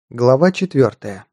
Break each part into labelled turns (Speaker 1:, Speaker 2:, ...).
Speaker 1: Глава 4.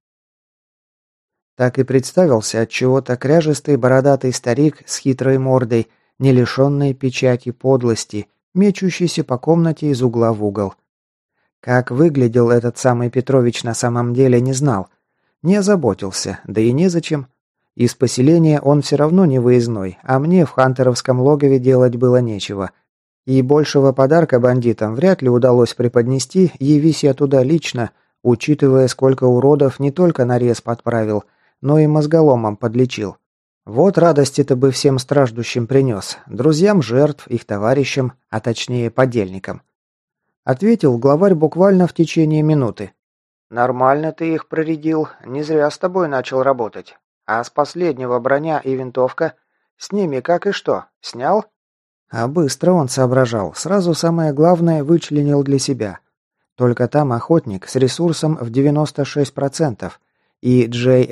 Speaker 1: Так и представился отчего-то кряжестый бородатый старик с хитрой мордой, не лишенной печати подлости, мечущийся по комнате из угла в угол. Как выглядел этот самый Петрович на самом деле, не знал. Не озаботился, да и незачем. Из поселения он все равно не выездной, а мне в хантеровском логове делать было нечего. И большего подарка бандитам вряд ли удалось преподнести, явись я туда лично, учитывая, сколько уродов не только нарез подправил, но и мозголомом подлечил. Вот радости-то бы всем страждущим принес, друзьям жертв, их товарищам, а точнее подельникам. Ответил главарь буквально в течение минуты. «Нормально ты их проредил, не зря с тобой начал работать. А с последнего броня и винтовка? С ними как и что, снял?» А быстро он соображал, сразу самое главное вычленил для себя. Только там охотник с ресурсом в 96% и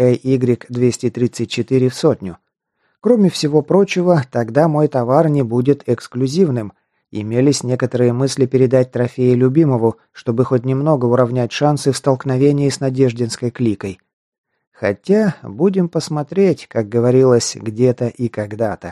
Speaker 1: JAY-234 в сотню. Кроме всего прочего, тогда мой товар не будет эксклюзивным. Имелись некоторые мысли передать трофеи любимому, чтобы хоть немного уравнять шансы в столкновении с Надеждинской кликой. Хотя, будем посмотреть, как говорилось, где-то и когда-то.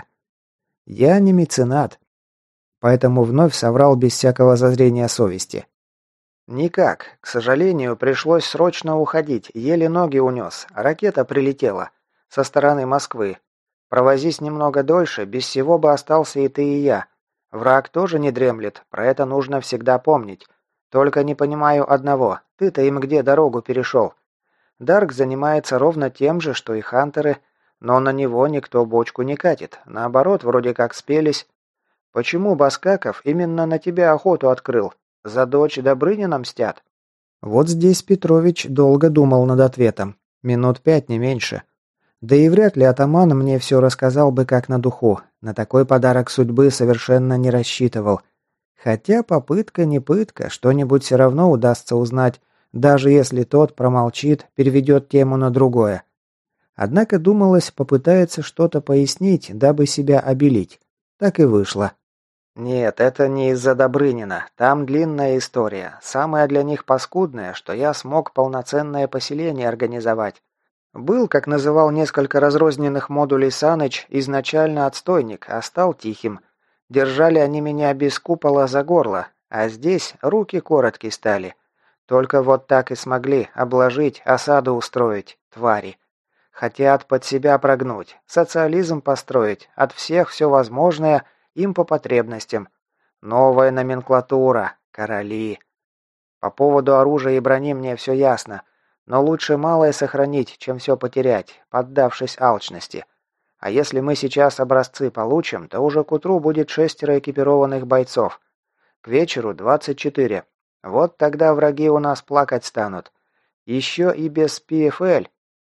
Speaker 1: Я не меценат, поэтому вновь соврал без всякого зазрения совести. «Никак. К сожалению, пришлось срочно уходить. Еле ноги унес. Ракета прилетела. Со стороны Москвы. Провозись немного дольше, без всего бы остался и ты, и я. Враг тоже не дремлет, про это нужно всегда помнить. Только не понимаю одного. Ты-то им где дорогу перешел? Дарк занимается ровно тем же, что и хантеры, но на него никто бочку не катит. Наоборот, вроде как спелись. Почему Баскаков именно на тебя охоту открыл? За дочь Добрынина мстят?» Вот здесь Петрович долго думал над ответом. Минут 5, не меньше. Да и вряд ли атаман мне все рассказал бы как на духу. На такой подарок судьбы совершенно не рассчитывал. Хотя попытка не пытка, что-нибудь все равно удастся узнать, даже если тот промолчит, переведет тему на другое. Однако думалось, попытается что-то пояснить, дабы себя обелить. Так и вышло. «Нет, это не из-за Добрынина. Там длинная история. Самое для них паскудное, что я смог полноценное поселение организовать. Был, как называл несколько разрозненных модулей Саныч, изначально отстойник, а стал тихим. Держали они меня без купола за горло, а здесь руки короткие стали. Только вот так и смогли обложить, осаду устроить, твари. Хотят под себя прогнуть, социализм построить, от всех все возможное – им по потребностям. Новая номенклатура. Короли. По поводу оружия и брони мне все ясно. Но лучше малое сохранить, чем все потерять, поддавшись алчности. А если мы сейчас образцы получим, то уже к утру будет 6 экипированных бойцов. К вечеру 24. Вот тогда враги у нас плакать станут. Еще и без ПФЛ.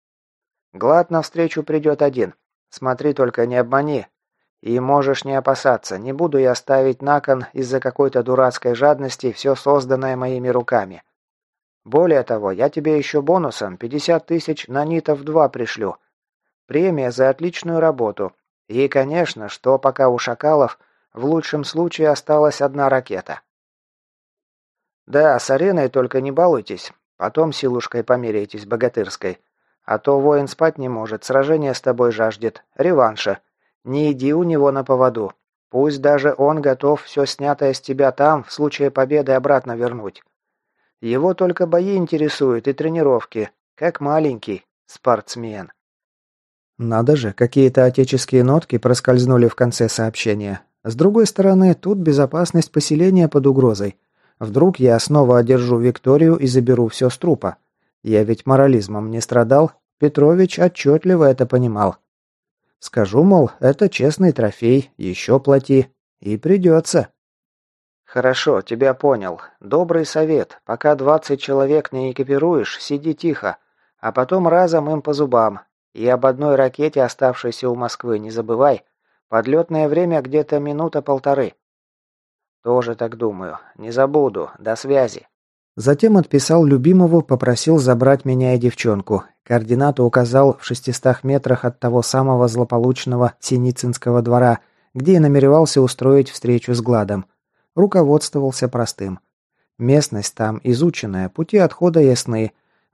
Speaker 1: Глад навстречу придет один. Смотри только, не обмани. И можешь не опасаться, не буду я ставить на кон из-за какой-то дурацкой жадности все созданное моими руками. Более того, я тебе еще бонусом 50 тысяч нанитов 2 пришлю. Премия за отличную работу. И, конечно, что пока у шакалов в лучшем случае осталась одна ракета. Да, с ареной только не балуйтесь, потом силушкой померяйтесь богатырской. А то воин спать не может, сражение с тобой жаждет, реванша. Не иди у него на поводу. Пусть даже он готов все снятое с тебя там, в случае победы, обратно вернуть. Его только бои интересуют и тренировки, как маленький спортсмен. Надо же, какие-то отеческие нотки проскользнули в конце сообщения. С другой стороны, тут безопасность поселения под угрозой. Вдруг я снова одержу Викторию и заберу все с трупа. Я ведь морализмом не страдал. Петрович отчетливо это понимал. Скажу, мол, это честный трофей, еще плати. И придется. Хорошо, тебя понял. Добрый совет. Пока 20 человек не экипируешь, сиди тихо. А потом разом им по зубам. И об одной ракете, оставшейся у Москвы, не забывай. Подлетное время где-то минута-полторы. Тоже так думаю. Не забуду. До связи. Затем отписал любимому, попросил забрать меня и девчонку. Координату указал в 600 метрах от того самого злополучного Синицынского двора, где и намеревался устроить встречу с Гладом. Руководствовался простым. Местность там изученная, пути отхода ясны.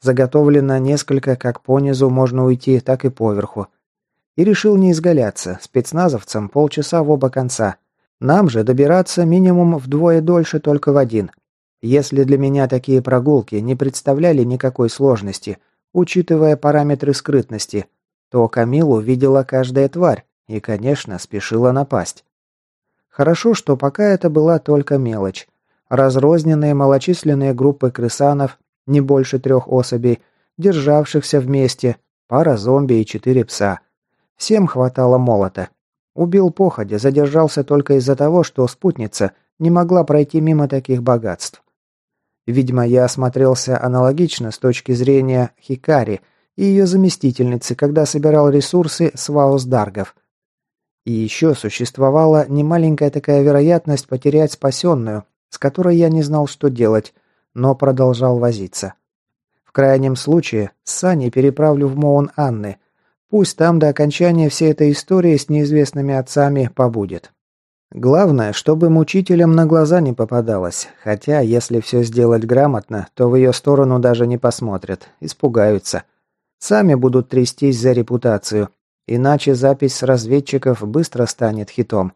Speaker 1: Заготовлено несколько, как понизу можно уйти, так и поверху. И решил не изгаляться, спецназовцам полчаса в оба конца. Нам же добираться минимум вдвое дольше только в один. Если для меня такие прогулки не представляли никакой сложности, учитывая параметры скрытности, то Камилу видела каждая тварь и, конечно, спешила напасть. Хорошо, что пока это была только мелочь. Разрозненные малочисленные группы крысанов, не больше 3 особей, державшихся вместе, пара зомби и 4 пса. Всем хватало молота. Убил походя, задержался только из-за того, что спутница не могла пройти мимо таких богатств. Видимо, я осмотрелся аналогично с точки зрения Хикари и ее заместительницы, когда собирал ресурсы с Ваус-Даргов. И еще существовала немаленькая такая вероятность потерять спасенную, с которой я не знал, что делать, но продолжал возиться. В крайнем случае, с Саней переправлю в Моун Анны. Пусть там до окончания всей этой истории с неизвестными отцами побудет. Главное, чтобы мучителям на глаза не попадалось, хотя, если все сделать грамотно, то в ее сторону даже не посмотрят, испугаются. Сами будут трястись за репутацию, иначе запись с разведчиков быстро станет хитом.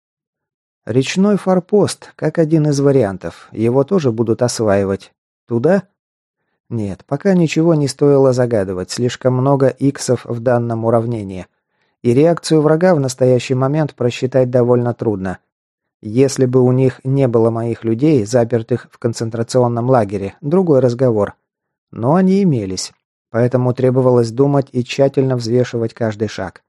Speaker 1: Речной форпост, как один из вариантов, его тоже будут осваивать. Туда? Нет, пока ничего не стоило загадывать, слишком много иксов в данном уравнении. И реакцию врага в настоящий момент просчитать довольно трудно. Если бы у них не было моих людей, запертых в концентрационном лагере, другой разговор. Но они имелись, поэтому требовалось думать и тщательно взвешивать каждый шаг.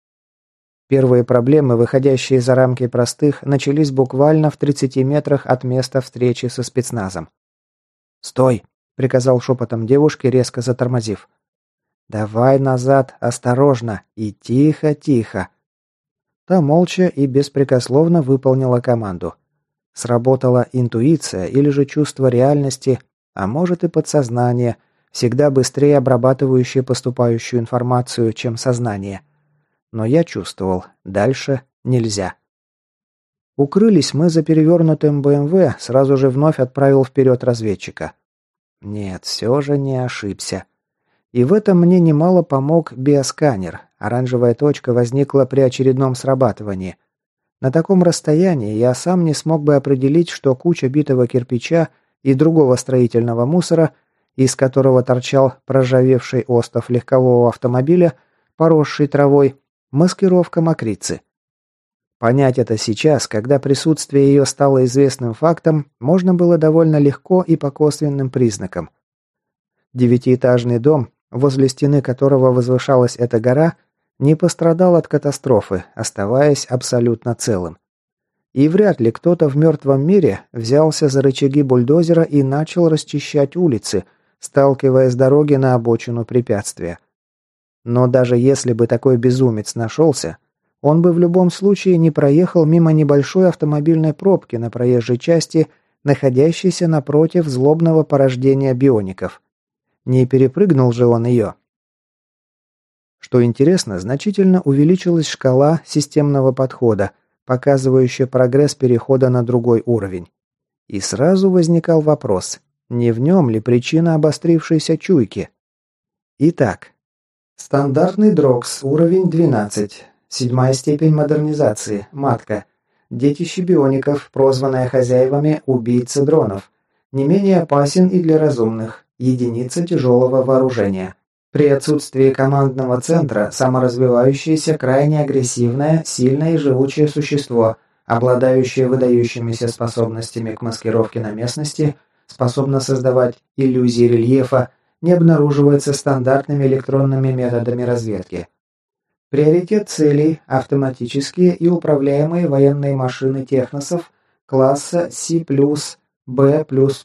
Speaker 1: Первые проблемы, выходящие за рамки простых, начались буквально в 30 метрах от места встречи со спецназом. «Стой!» – приказал шепотом девушке, резко затормозив. «Давай назад, осторожно и тихо-тихо». Та молча и беспрекословно выполнила команду. Сработала интуиция или же чувство реальности, а может и подсознание, всегда быстрее обрабатывающее поступающую информацию, чем сознание. Но я чувствовал, дальше нельзя. Укрылись мы за перевернутым БМВ, сразу же вновь отправил вперед разведчика. Нет, все же не ошибся. И в этом мне немало помог биосканер. Оранжевая точка возникла при очередном срабатывании. На таком расстоянии я сам не смог бы определить, что куча битого кирпича и другого строительного мусора, из которого торчал проржавевший остов легкового автомобиля, поросший травой, маскировка мокрицы. Понять это сейчас, когда присутствие ее стало известным фактом, можно было довольно легко и по косвенным признакам. 9-этажный дом, возле стены которого возвышалась эта гора, не пострадал от катастрофы, оставаясь абсолютно целым. И вряд ли кто-то в мертвом мире взялся за рычаги бульдозера и начал расчищать улицы, сталкивая с дороги на обочину препятствия. Но даже если бы такой безумец нашелся, он бы в любом случае не проехал мимо небольшой автомобильной пробки на проезжей части, находящейся напротив злобного порождения биоников. Не перепрыгнул же он ее. Что интересно, значительно увеличилась шкала системного подхода, показывающая прогресс перехода на другой уровень. И сразу возникал вопрос, не в нем ли причина обострившейся чуйки? Итак, стандартный дрокс, уровень 12, 7-я степень модернизации, матка, детище биоников, прозванное хозяевами убийца дронов, не менее опасен и для разумных, единица тяжелого вооружения. При отсутствии командного центра саморазвивающееся крайне агрессивное, сильное и живучее существо, обладающее выдающимися способностями к маскировке на местности, способно создавать иллюзии рельефа, не обнаруживается стандартными электронными методами разведки. Приоритет целей – автоматические и управляемые военные машины техносов класса C+, B++.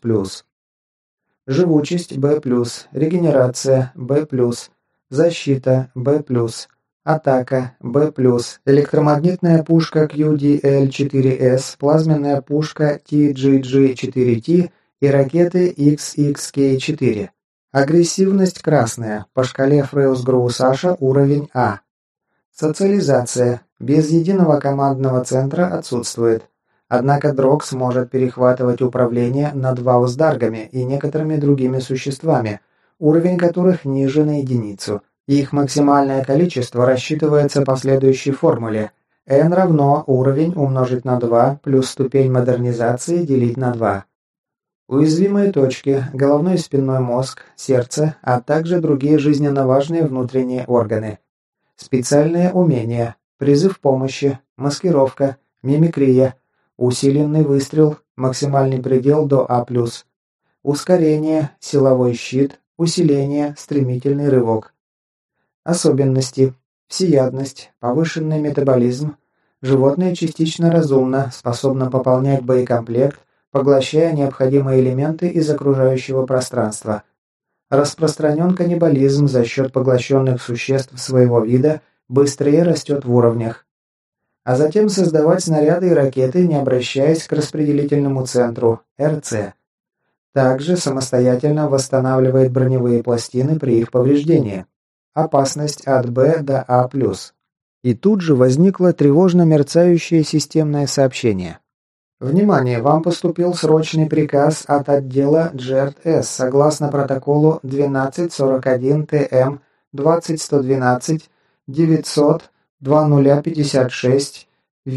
Speaker 1: Живучесть B+, регенерация B+, защита B+, атака B+, электромагнитная пушка QDL-4S, плазменная пушка TGG-4T и ракеты XXK-4. Агрессивность красная, по шкале Фрейлсгроу-Саша уровень А. Социализация. Без единого командного центра отсутствует. Однако Дрокс может перехватывать управление над Ваус-Даргами и некоторыми другими существами, уровень которых ниже на единицу. Их максимальное количество рассчитывается по следующей формуле. n равно уровень умножить на 2 плюс ступень модернизации делить на 2. Уязвимые точки, головной и спинной мозг, сердце, а также другие жизненно важные внутренние органы. Специальные умения, призыв помощи, маскировка, мимикрия, усиленный выстрел, максимальный предел до А+, ускорение, силовой щит, усиление, стремительный рывок. Особенности. Всеядность, повышенный метаболизм. Животное частично разумно, способно пополнять боекомплект, поглощая необходимые элементы из окружающего пространства. Распространен каннибализм за счет поглощенных существ своего вида, быстрее растет в уровнях. А затем создавать снаряды и ракеты, не обращаясь к распределительному центру, РЦ. Также самостоятельно восстанавливает броневые пластины при их повреждении. Опасность от Б до А+. И тут же возникло тревожно мерцающее системное сообщение. Внимание! Вам поступил срочный приказ от отдела GRS согласно протоколу 1241 ТМ 20112 900 2056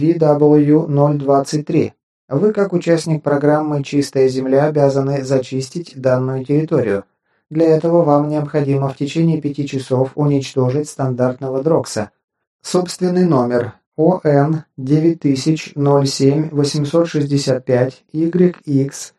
Speaker 1: VW023. Вы, как участник программы «Чистая земля», обязаны зачистить данную территорию. Для этого вам необходимо в течение 5 часов уничтожить стандартного Дрокса. Собственный номер ОН 9007 865 YX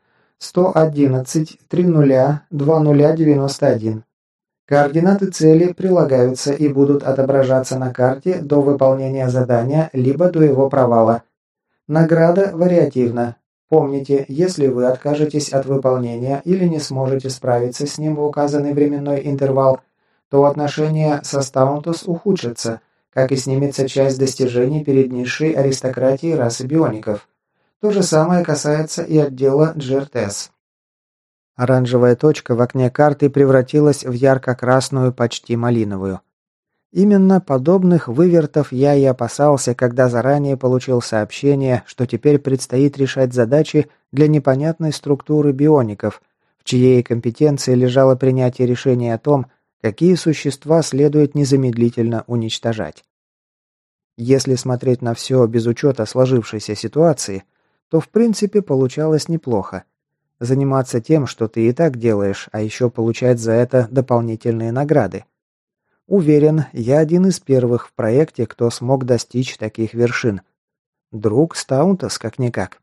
Speaker 1: 111 30 2091. Координаты цели прилагаются и будут отображаться на карте до выполнения задания, либо до его провала. Награда вариативна. Помните, если вы откажетесь от выполнения или не сможете справиться с ним в указанный временной интервал, то отношения со Стаунтос ухудшатся, как и снимется часть достижений перед низшей аристократией расы биоников. То же самое касается и отдела GRTS. Оранжевая точка в окне карты превратилась в ярко-красную, почти малиновую. Именно подобных вывертов я и опасался, когда заранее получил сообщение, что теперь предстоит решать задачи для непонятной структуры биоников, в чьей компетенции лежало принятие решения о том, какие существа следует незамедлительно уничтожать. Если смотреть на все без учета сложившейся ситуации, то в принципе получалось неплохо. Заниматься тем, что ты и так делаешь, а еще получать за это дополнительные награды. Уверен, я один из первых в проекте, кто смог достичь таких вершин. Друг Стаунтос как-никак.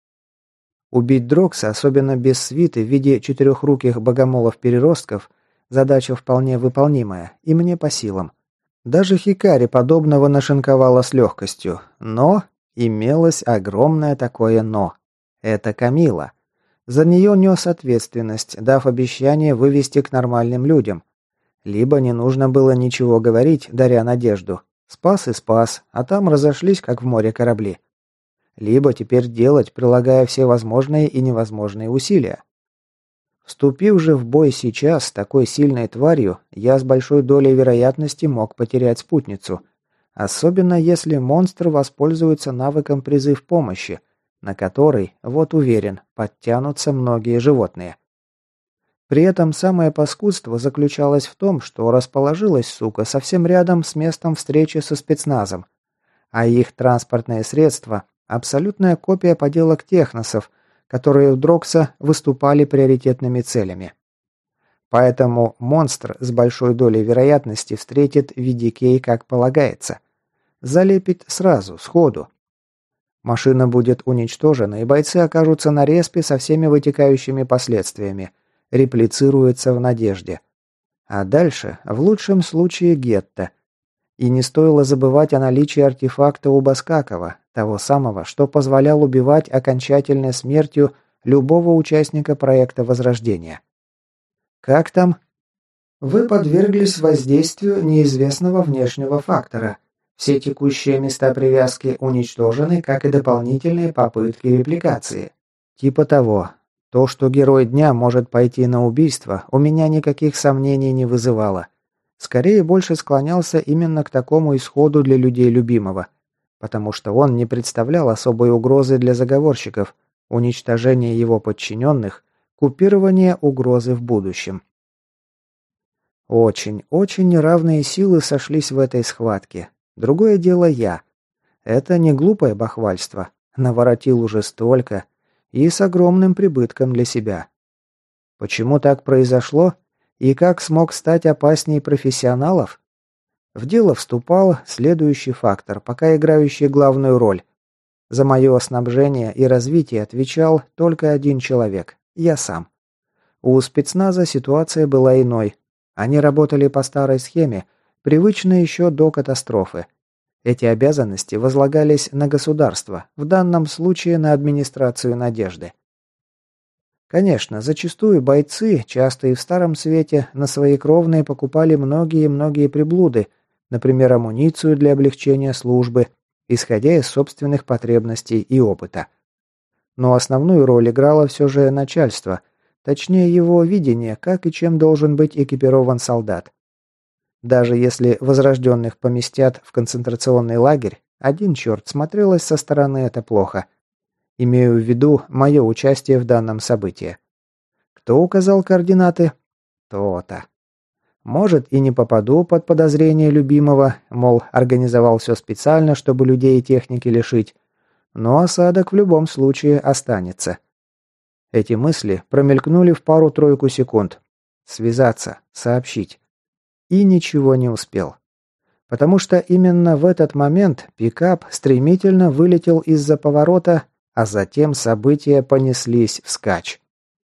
Speaker 1: Убить Дрокса, особенно без свиты в виде четырехруких богомолов-переростков, задача вполне выполнимая, и мне по силам. Даже Хикари подобного нашинковала с легкостью. Но имелось огромное такое «но». Это Камила. За нее нес ответственность, дав обещание вывести к нормальным людям. Либо не нужно было ничего говорить, даря надежду. Спас и спас, а там разошлись, как в море корабли. Либо теперь делать, прилагая все возможные и невозможные усилия. Вступив же в бой сейчас с такой сильной тварью, я с большой долей вероятности мог потерять спутницу. Особенно если монстр воспользуется навыком призыв помощи, на который, вот уверен, подтянутся многие животные. При этом самое паскудство заключалось в том, что расположилась сука совсем рядом с местом встречи со спецназом, а их транспортное средство – абсолютная копия поделок техносов, которые у Дрокса выступали приоритетными целями. Поэтому монстр с большой долей вероятности встретит VDK как полагается. Залепит сразу, сходу. Машина будет уничтожена, и бойцы окажутся на респе со всеми вытекающими последствиями. Реплицируется в надежде. А дальше, в лучшем случае, гетто. И не стоило забывать о наличии артефакта у Баскакова, того самого, что позволял убивать окончательной смертью любого участника проекта Возрождения. Как там? Вы подверглись воздействию неизвестного внешнего фактора. Все текущие места привязки уничтожены, как и дополнительные попытки репликации. Типа того. То, что герой дня может пойти на убийство, у меня никаких сомнений не вызывало. Скорее, больше склонялся именно к такому исходу для людей любимого, потому что он не представлял особой угрозы для заговорщиков, уничтожение его подчиненных, купирование угрозы в будущем. Очень, очень неравные силы сошлись в этой схватке. Другое дело я. Это не глупое бахвальство. Наворотил уже столько. И с огромным прибытком для себя. Почему так произошло? И как смог стать опаснее профессионалов? В дело вступал следующий фактор, пока играющий главную роль. За мое снабжение и развитие отвечал только один человек – я сам. У спецназа ситуация была иной. Они работали по старой схеме, привычной еще до катастрофы. Эти обязанности возлагались на государство, в данном случае на администрацию «Надежды». Конечно, зачастую бойцы, часто и в Старом Свете, на свои кровные покупали многие приблуды, например, амуницию для облегчения службы, исходя из собственных потребностей и опыта. Но основную роль играло все же начальство, точнее его видение, как и чем должен быть экипирован солдат. Даже если возрожденных поместят в концентрационный лагерь, один черт, смотрелось со стороны это плохо. Имею в виду мое участие в данном событии. Кто указал координаты? То-то. Может, и не попаду под подозрение любимого, мол, организовал все специально, чтобы людей и техники лишить. Но осадок в любом случае останется. Эти мысли промелькнули в пару-тройку секунд. Связаться, сообщить. И ничего не успел. Потому что именно в этот момент пикап стремительно вылетел из-за поворота, а затем события понеслись вскачь.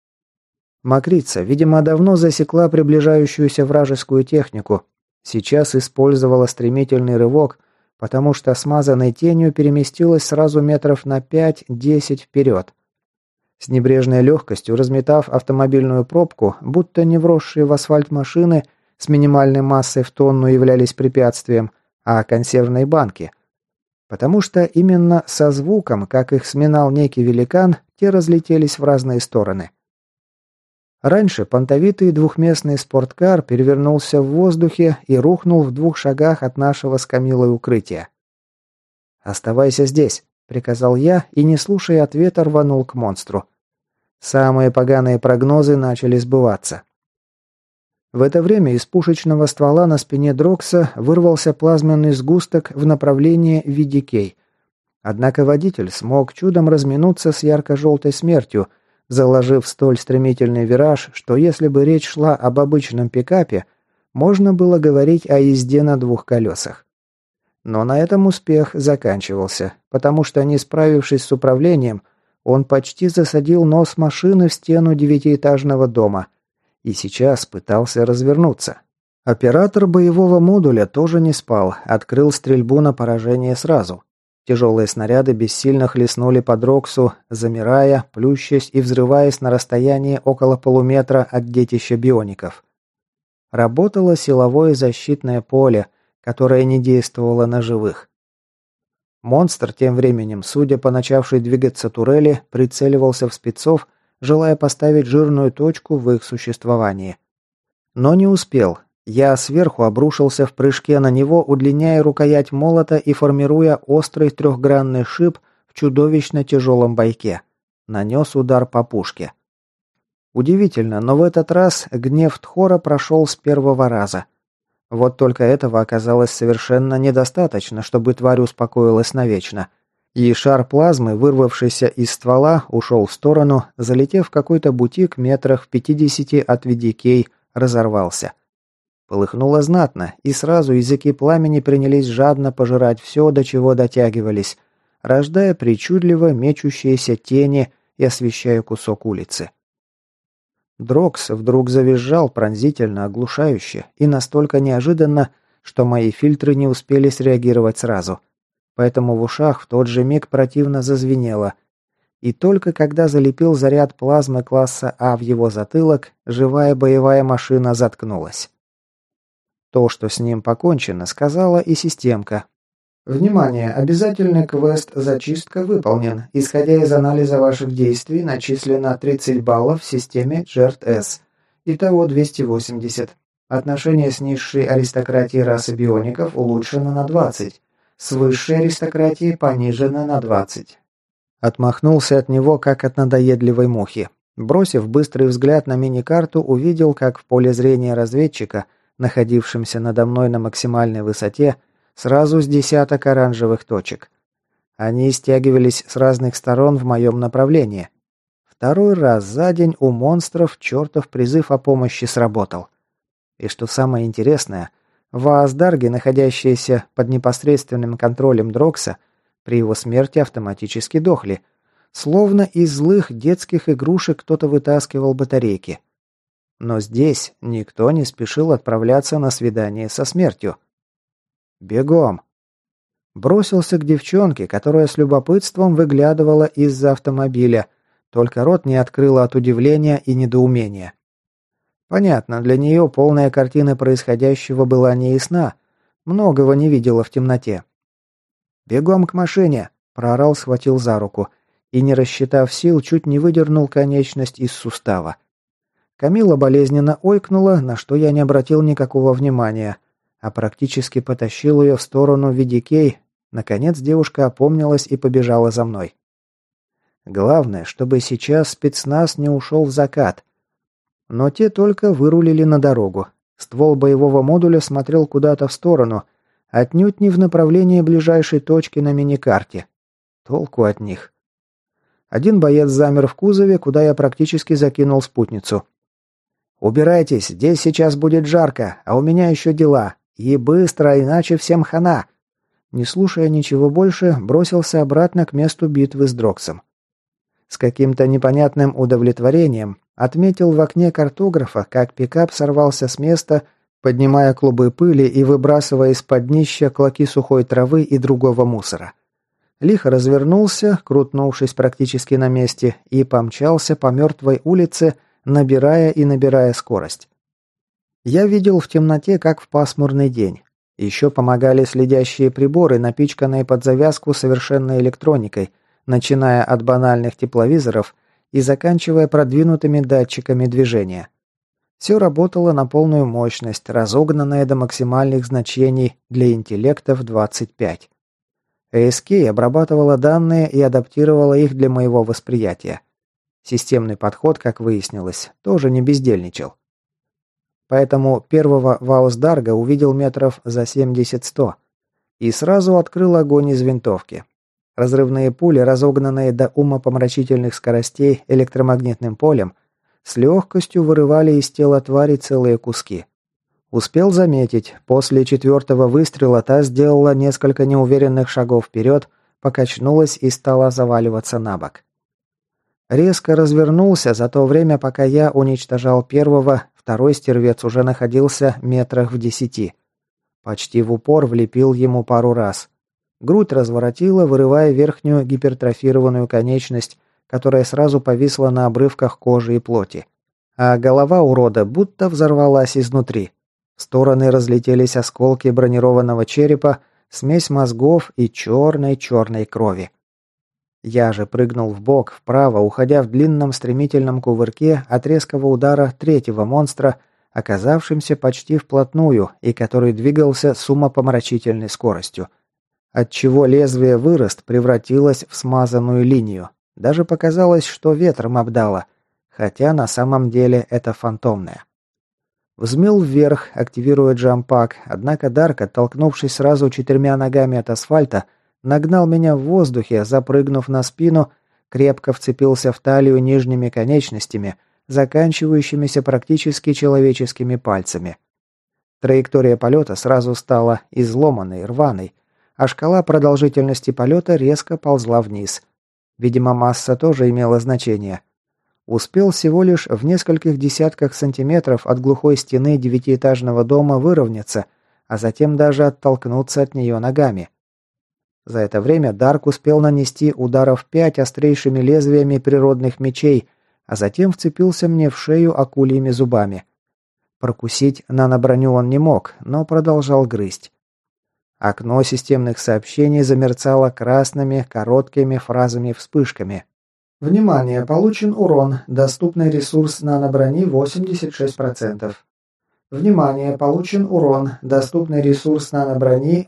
Speaker 1: Макрица, видимо, давно засекла приближающуюся вражескую технику. Сейчас использовала стремительный рывок, потому что смазанной тенью переместилась сразу метров на 5-10 вперед. С небрежной легкостью разметав автомобильную пробку, будто не вросшие в асфальт машины с минимальной массой в тонну являлись препятствием, а консервные банки. Потому что именно со звуком, как их сминал некий великан, те разлетелись в разные стороны. Раньше понтовитый двухместный спорткар перевернулся в воздухе и рухнул в 2 шагах от нашего с Камилой укрытия. «Оставайся здесь», — приказал я и, не слушая ответа, рванул к монстру. Самые поганые прогнозы начали сбываться. В это время из пушечного ствола на спине Дрокса вырвался плазменный сгусток в направлении VDK. Однако водитель смог чудом разминуться с ярко-желтой смертью, заложив столь стремительный вираж, что если бы речь шла об обычном пикапе, можно было говорить о езде на 2 колесах. Но на этом успех заканчивался, потому что, не справившись с управлением, он почти засадил нос машины в стену 9-этажного дома и сейчас пытался развернуться. Оператор боевого модуля тоже не спал, открыл стрельбу на поражение сразу. Тяжелые снаряды бессильно хлестнули по Дроксу, замирая, плющась и взрываясь на расстоянии около полуметра от детища биоников. Работало силовое защитное поле, которое не действовало на живых. Монстр тем временем, судя по начавшей двигаться турели, прицеливался в спецов, желая поставить жирную точку в их существовании. Но не успел. Я сверху обрушился в прыжке на него, удлиняя рукоять молота и формируя острый 3-гранный шип в чудовищно тяжелом бойке. Нанес удар по пушке. Удивительно, но в этот раз гнев Тхора прошел с первого раза. Вот только этого оказалось совершенно недостаточно, чтобы тварь успокоилась навечно. И шар плазмы, вырвавшийся из ствола, ушел в сторону, залетев в какой-то бутик метрах в 50 от VDK, разорвался. Полыхнуло знатно, и сразу языки пламени принялись жадно пожирать все, до чего дотягивались, рождая причудливо мечущиеся тени и освещая кусок улицы. Дрокс вдруг завизжал пронзительно, оглушающе и настолько неожиданно, что мои фильтры не успели среагировать сразу. Поэтому в ушах в тот же миг противно зазвенело. И только когда залепил заряд плазмы класса А в его затылок, живая боевая машина заткнулась. То, что с ним покончено, сказала и системка. Внимание! Обязательный квест «Зачистка» выполнен. Исходя из анализа ваших действий, начислено 30 баллов в системе JERT-S. Итого 280. Отношение с низшей аристократией расы биоников улучшено на 20. С высшей аристократией понижено на 20. Отмахнулся от него, как от надоедливой мухи. Бросив быстрый взгляд на мини-карту, увидел, как в поле зрения разведчика находившимся надо мной на максимальной высоте, сразу с десяток оранжевых точек. Они стягивались с разных сторон в моем направлении. Второй раз за день у монстров чертов призыв о помощи сработал. И что самое интересное, вааздарги, находящиеся под непосредственным контролем Дрокса, при его смерти автоматически дохли. Словно из злых детских игрушек кто-то вытаскивал батарейки. Но здесь никто не спешил отправляться на свидание со смертью. «Бегом!» Бросился к девчонке, которая с любопытством выглядывала из-за автомобиля, только рот не открыла от удивления и недоумения. Понятно, для нее полная картина происходящего была неясна, многого не видела в темноте. «Бегом к машине!» – проорал, схватил за руку и, не рассчитав сил, чуть не выдернул конечность из сустава. Камила болезненно ойкнула, на что я не обратил никакого внимания, а практически потащил ее в сторону Видикей. Наконец девушка опомнилась и побежала за мной. Главное, чтобы сейчас спецназ не ушел в закат. Но те только вырулили на дорогу. Ствол боевого модуля смотрел куда-то в сторону, отнюдь не в направлении ближайшей точки на миникарте. Толку от них. Один боец замер в кузове, куда я практически закинул спутницу. «Убирайтесь, здесь сейчас будет жарко, а у меня еще дела. И быстро, иначе всем хана!» Не слушая ничего больше, бросился обратно к месту битвы с Дроксом. С каким-то непонятным удовлетворением отметил в окне картографа, как пикап сорвался с места, поднимая клубы пыли и выбрасывая из-под днища клоки сухой травы и другого мусора. Лихо развернулся, крутнувшись практически на месте, и помчался по мертвой улице, набирая и набирая скорость. Я видел в темноте, как в пасмурный день. Еще помогали следящие приборы, напичканные под завязку совершенной электроникой, начиная от банальных тепловизоров и заканчивая продвинутыми датчиками движения. Все работало на полную мощность, разогнанное до максимальных значений для интеллектов 25. ASK обрабатывала данные и адаптировала их для моего восприятия. Системный подход, как выяснилось, тоже не бездельничал. Поэтому первого ваусдарга увидел метров за 70-100 и сразу открыл огонь из винтовки. Разрывные пули, разогнанные до умопомрачительных скоростей электромагнитным полем, с легкостью вырывали из тела твари целые куски. Успел заметить, после 4-го выстрела та сделала несколько неуверенных шагов вперед, покачнулась и стала заваливаться на бок. Резко развернулся, за то время, пока я уничтожал первого, второй стервец уже находился метрах в 10. Почти в упор влепил ему пару раз. Грудь разворотила, вырывая верхнюю гипертрофированную конечность, которая сразу повисла на обрывках кожи и плоти. А голова урода будто взорвалась изнутри. В стороны разлетелись осколки бронированного черепа, смесь мозгов и черной крови. Я же прыгнул вбок, вправо, уходя в длинном стремительном кувырке от резкого удара третьего монстра, оказавшимся почти вплотную и который двигался с умопомрачительной скоростью. Отчего лезвие вырост превратилось в смазанную линию. Даже показалось, что ветром обдало, хотя на самом деле это фантомное. Взмыл вверх, активируя джампак, однако Дарк, оттолкнувшись сразу 4 ногами от асфальта, нагнал меня в воздухе, запрыгнув на спину, крепко вцепился в талию нижними конечностями, заканчивающимися практически человеческими пальцами. Траектория полета сразу стала изломанной, рваной, а шкала продолжительности полета резко ползла вниз. Видимо, масса тоже имела значение. Успел всего лишь в нескольких десятках сантиметров от глухой стены 9-этажного дома выровняться, а затем даже оттолкнуться от нее ногами. За это время Дарк успел нанести ударов 5 острейшими лезвиями природных мечей, а затем вцепился мне в шею акульими зубами. Прокусить наноброню он не мог, но продолжал грызть. Окно системных сообщений замерцало красными, короткими фразами-вспышками. «Внимание! Получен урон. Доступный ресурс наноброни 86%. Внимание! Получен урон. Доступный ресурс наноброни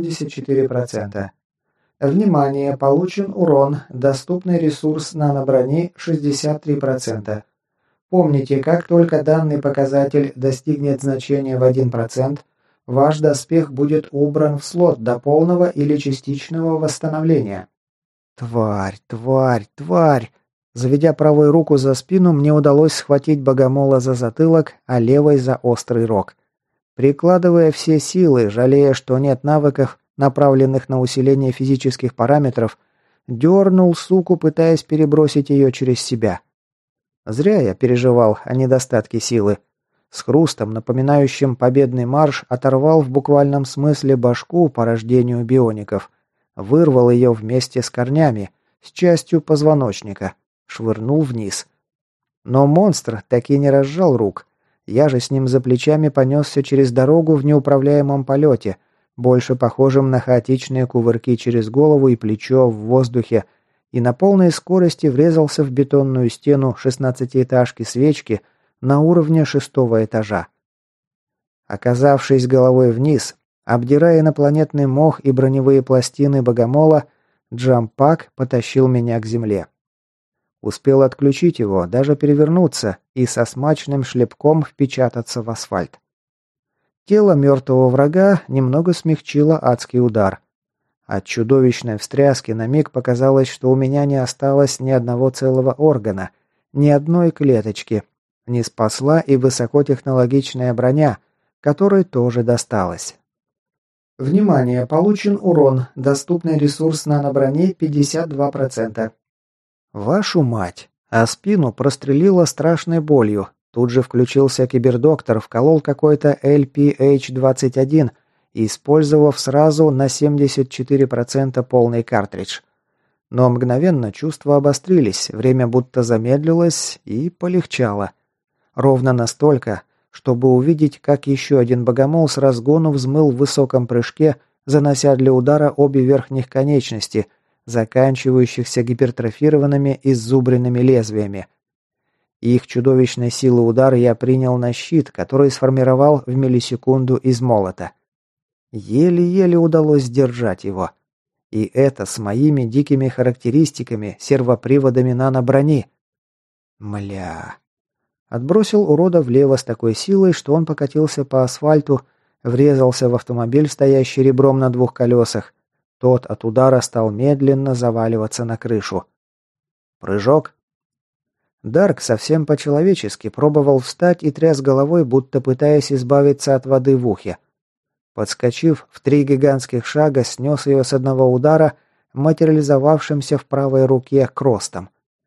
Speaker 1: 84%. Внимание! Получен урон. Доступный ресурс наноброни 63%. Помните, как только данный показатель достигнет значения в 1%, ваш доспех будет убран в слот до полного или частичного восстановления. Тварь, тварь, тварь! Заведя правую руку за спину, мне удалось схватить богомола за затылок, а левой за острый рог. Прикладывая все силы, жалея, что нет навыков, направленных на усиление физических параметров, дернул суку, пытаясь перебросить ее через себя. Зря я переживал о недостатке силы. С хрустом, напоминающим победный марш, оторвал в буквальном смысле башку по рождению биоников, вырвал ее вместе с корнями, с частью позвоночника, швырнул вниз. Но монстр так и не разжал рук. Я же с ним за плечами понесся через дорогу в неуправляемом полете, больше похожим на хаотичные кувырки через голову и плечо в воздухе, и на полной скорости врезался в бетонную стену 16-этажки свечки на уровне 6-го этажа. Оказавшись головой вниз, обдирая инопланетный мох и броневые пластины богомола, Джампак потащил меня к земле. Успел отключить его, даже перевернуться и со смачным шлепком впечататься в асфальт. Тело мертвого врага немного смягчило адский удар. От чудовищной встряски на миг показалось, что у меня не осталось ни одного целого органа, ни одной клеточки. Не спасла и высокотехнологичная броня, которой тоже досталось. Внимание! Получен урон. Доступный ресурс наноброни 52%. Вашу мать! А спину прострелило страшной болью. Тут же включился кибердоктор, вколол какой-то LPH-21, использовав сразу на 74% полный картридж. Но мгновенно чувства обострились, время будто замедлилось и полегчало. Ровно настолько, чтобы увидеть, как еще один богомол с разгону взмыл в высоком прыжке, занося для удара обе верхних конечности, заканчивающихся гипертрофированными иззубренными лезвиями. Их чудовищной силы удар я принял на щит, который сформировал в миллисекунду из молота. Еле-еле удалось сдержать его. И это с моими дикими характеристиками, сервоприводами наноброни. Мля. Отбросил урода влево с такой силой, что он покатился по асфальту, врезался в автомобиль, стоящий ребром на двух колесах. Тот от удара стал медленно заваливаться на крышу. Прыжок. Дарк совсем по-человечески пробовал встать и тряс головой, будто пытаясь избавиться от воды в ухе. Подскочив в 3 гигантских шага, снес ее с одного удара, материализовавшимся в правой руке кростом.